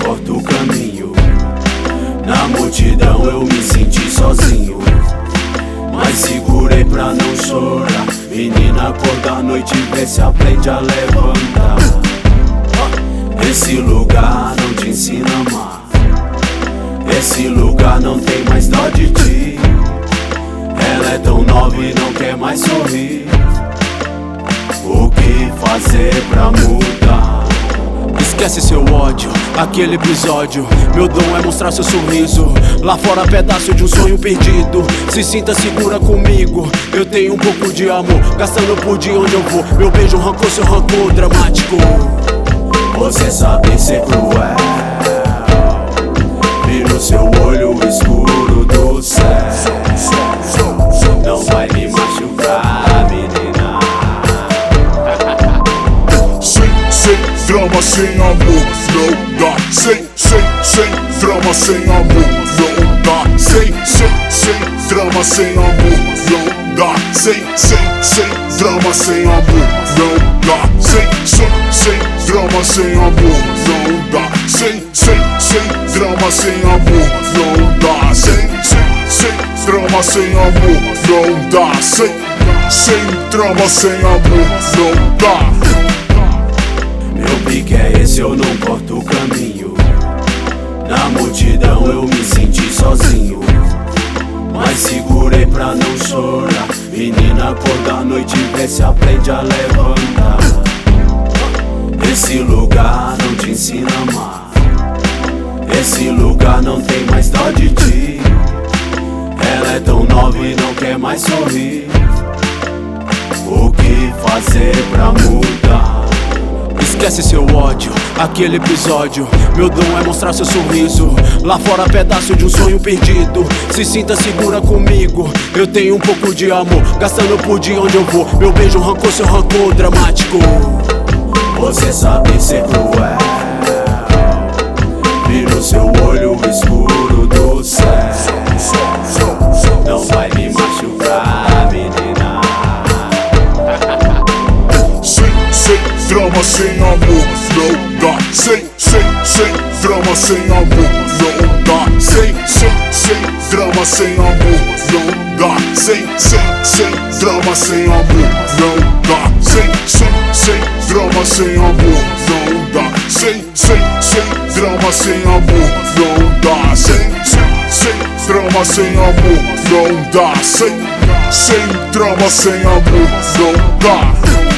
importa o caminho. Na multidão eu me senti sozinho, mas segurei pra não chorar. Menina, acorda à noite e vê se aprende a levantar. Esse lugar não te ensina a amar. Esse lugar não tem mais dó de ti. Ela é tão nova e não quer mais sorrir. O que fazer pra mudar? Esquece seu ódio, aquele episódio. Meu dom é mostrar seu sorriso. Lá fora pedaço de um sonho perdido. Se sinta segura comigo. Eu tenho um pouco de amor, gastando por dia onde eu vou. Meu beijo arrancou seu rancor dramático. Você sabe ser cruel. Vi no seu olho o escuro do céu. Não vai me machucar, menina. Sem drama, sem amor, não dá. Sem drama, sem amor, não dá. Sem drama, sem amor, não dá. Sem drama, sem amor, não dá. Sem drama, sem amor, não dá. Sem drama, sem amor, não dá. Sem drama, sem amor, não dá. Sem drama, sem amor, não dá. Meu pique é esse, eu não corto o caminho. Na multidão eu me senti sozinho, mas segurei pra não chorar. Menina, acorda à noite e vê se aprende a levantar. Esse lugar não te ensina a amar. Esse lugar não tem mais dó de ti. Ela é tão nova e não quer mais sorrir. O que fazer pra mudar? Esquece seu ódio, aquele episódio. Meu dom é mostrar seu sorriso. Lá fora pedaço de um sonho perdido. Se sinta segura comigo. Eu tenho um pouco de amor, gastando por dia onde eu vou. Meu beijo arrancou seu rancor dramático. Você sabe ser cruel. Vi no seu olho o escuro do céu. Não vai me machucar, menina. Sem drama, sem amor, não dá. Sem drama, sem amor, não dá. Sem drama, sem amor, não dá. Sem drama, sem amor, não dá. Sem drama, sem amor, não dá. Sem drama, sem amor, não dá. Sem drama, sem amor, não dá. Sem drama, sem amor, não dá.